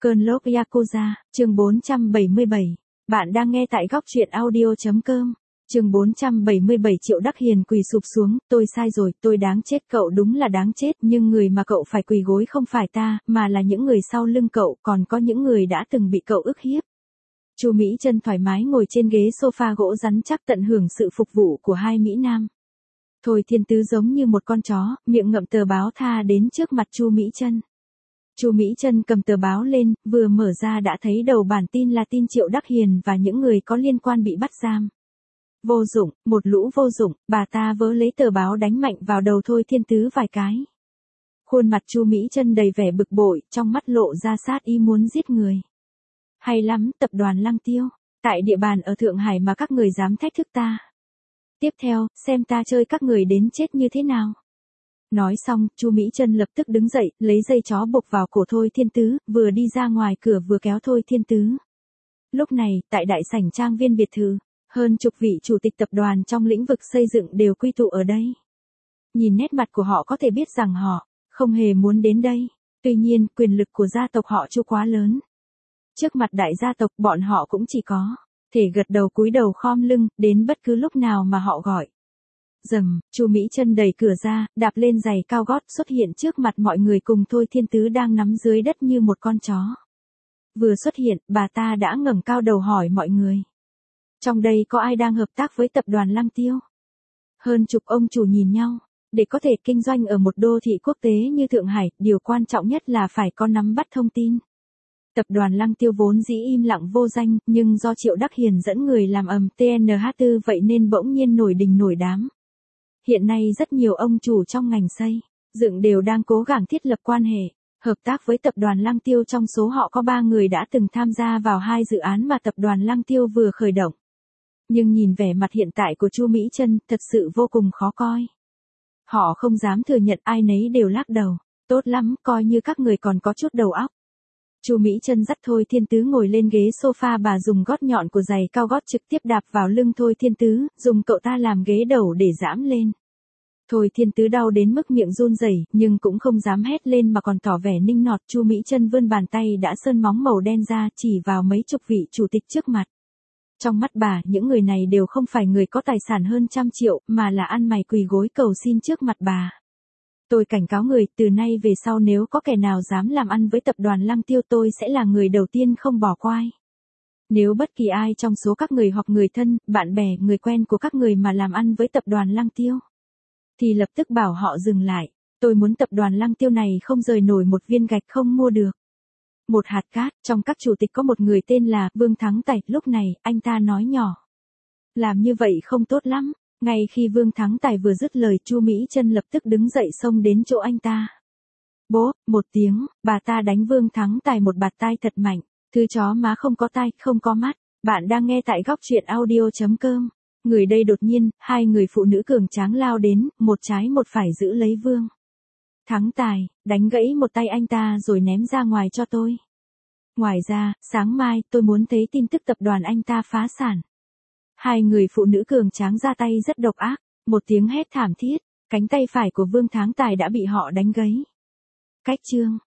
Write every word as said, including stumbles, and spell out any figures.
Cơn lốc Yakuza, chương bốn trăm bảy mươi bảy. Bạn đang nghe tại góc truyện audio.com. Chương bốn trăm bảy mươi bảy. Triệu Đắc Hiền quỳ sụp xuống, tôi sai rồi, tôi đáng chết, cậu đúng là đáng chết, nhưng người mà cậu phải quỳ gối không phải ta, mà là những người sau lưng cậu, còn có những người đã từng bị cậu ức hiếp. Chu Mỹ Chân thoải mái ngồi trên ghế sofa gỗ rắn chắc tận hưởng sự phục vụ của hai Mỹ Nam. Thôi Thiên Tứ giống như một con chó, miệng ngậm tờ báo tha đến trước mặt Chu Mỹ Chân. Chu Mỹ Chân cầm tờ báo lên, vừa mở ra đã thấy đầu bản tin là tin Triệu Đắc Hiền và những người có liên quan bị bắt giam. Vô dụng, một lũ vô dụng, bà ta vớ lấy tờ báo đánh mạnh vào đầu Thôi Thiên Tứ vài cái. Khuôn mặt Chu Mỹ Chân đầy vẻ bực bội, trong mắt lộ ra sát ý muốn giết người. Hay lắm, tập đoàn Lăng Tiêu, tại địa bàn ở Thượng Hải mà các người dám thách thức ta. Tiếp theo, xem ta chơi các người đến chết như thế nào. Nói xong, Chu Mỹ Chân lập tức đứng dậy, lấy dây chó buộc vào cổ Thôi Thiên Tứ, vừa đi ra ngoài cửa vừa kéo Thôi Thiên Tứ. Lúc này, tại đại sảnh trang viên biệt thự, hơn chục vị chủ tịch tập đoàn trong lĩnh vực xây dựng đều quy tụ ở đây. Nhìn nét mặt của họ có thể biết rằng họ không hề muốn đến đây. Tuy nhiên, quyền lực của gia tộc họ Chu quá lớn. Trước mặt đại gia tộc, bọn họ cũng chỉ có thể gật đầu cúi đầu khom lưng, đến bất cứ lúc nào mà họ gọi. Rầm, Chu Mỹ Chân đẩy cửa ra, đạp lên giày cao gót xuất hiện trước mặt mọi người cùng Thôi Thiên Tứ đang nắm dưới đất như một con chó. Vừa xuất hiện, bà ta đã ngẩng cao đầu hỏi mọi người. Trong đây có ai đang hợp tác với tập đoàn Lăng Tiêu? Hơn chục ông chủ nhìn nhau. Để có thể kinh doanh ở một đô thị quốc tế như Thượng Hải, điều quan trọng nhất là phải có nắm bắt thông tin. Tập đoàn Lăng Tiêu vốn dĩ im lặng vô danh, nhưng do Triệu Đắc Hiền dẫn người làm ầm tê en hát bốn vậy nên bỗng nhiên nổi đình nổi đám. Hiện nay rất nhiều ông chủ trong ngành xây dựng đều đang cố gắng thiết lập quan hệ, hợp tác với tập đoàn Lăng Tiêu, trong số họ có ba người đã từng tham gia vào hai dự án mà tập đoàn Lăng Tiêu vừa khởi động. Nhưng nhìn vẻ mặt hiện tại của Chu Mỹ Chân, thật sự vô cùng khó coi. Họ không dám thừa nhận, ai nấy đều lắc đầu. Tốt lắm, coi như các người còn có chút đầu óc. Chu Mỹ Chân dắt Thôi Thiên Tứ ngồi lên ghế sofa, bà dùng gót nhọn của giày cao gót trực tiếp đạp vào lưng Thôi Thiên Tứ, dùng cậu ta làm ghế đầu để giãm lên. Thôi Thiên Tứ đau đến mức miệng run rẩy, nhưng cũng không dám hét lên mà còn tỏ vẻ ninh nọt. Chu Mỹ Chân vươn bàn tay đã sơn móng màu đen ra, chỉ vào mấy chục vị chủ tịch trước mặt. Trong mắt bà, những người này đều không phải người có tài sản hơn trăm triệu, mà là ăn mày quỳ gối cầu xin trước mặt bà. Tôi cảnh cáo người, từ nay về sau nếu có kẻ nào dám làm ăn với tập đoàn Lăng Tiêu, tôi sẽ là người đầu tiên không bỏ qua. Nếu bất kỳ ai trong số các người hoặc người thân, bạn bè, người quen của các người mà làm ăn với tập đoàn Lăng Tiêu, thì lập tức bảo họ dừng lại. Tôi muốn tập đoàn Lăng Tiêu này không rời nổi một viên gạch không mua được. Một hạt cát, trong các chủ tịch có một người tên là Vương Thắng Tài, lúc này, anh ta nói nhỏ. Làm như vậy không tốt lắm. Ngay khi Vương Thắng Tài vừa dứt lời, Chu Mỹ Chân lập tức đứng dậy xông đến chỗ anh ta. Bố, một tiếng, bà ta đánh Vương Thắng Tài một bạt tai thật mạnh. Thứ chó má không có tai, không có mắt. Bạn đang nghe tại góc truyện audio.com. Người đây đột nhiên, hai người phụ nữ cường tráng lao đến, một trái một phải giữ lấy Vương Thắng Tài, đánh gãy một tay anh ta rồi ném ra ngoài cho tôi. Ngoài ra, sáng mai, tôi muốn thấy tin tức tập đoàn anh ta phá sản. Hai người phụ nữ cường tráng ra tay rất độc ác, một tiếng hét thảm thiết, cánh tay phải của Vương Thắng Tài đã bị họ đánh gãy. Cách chương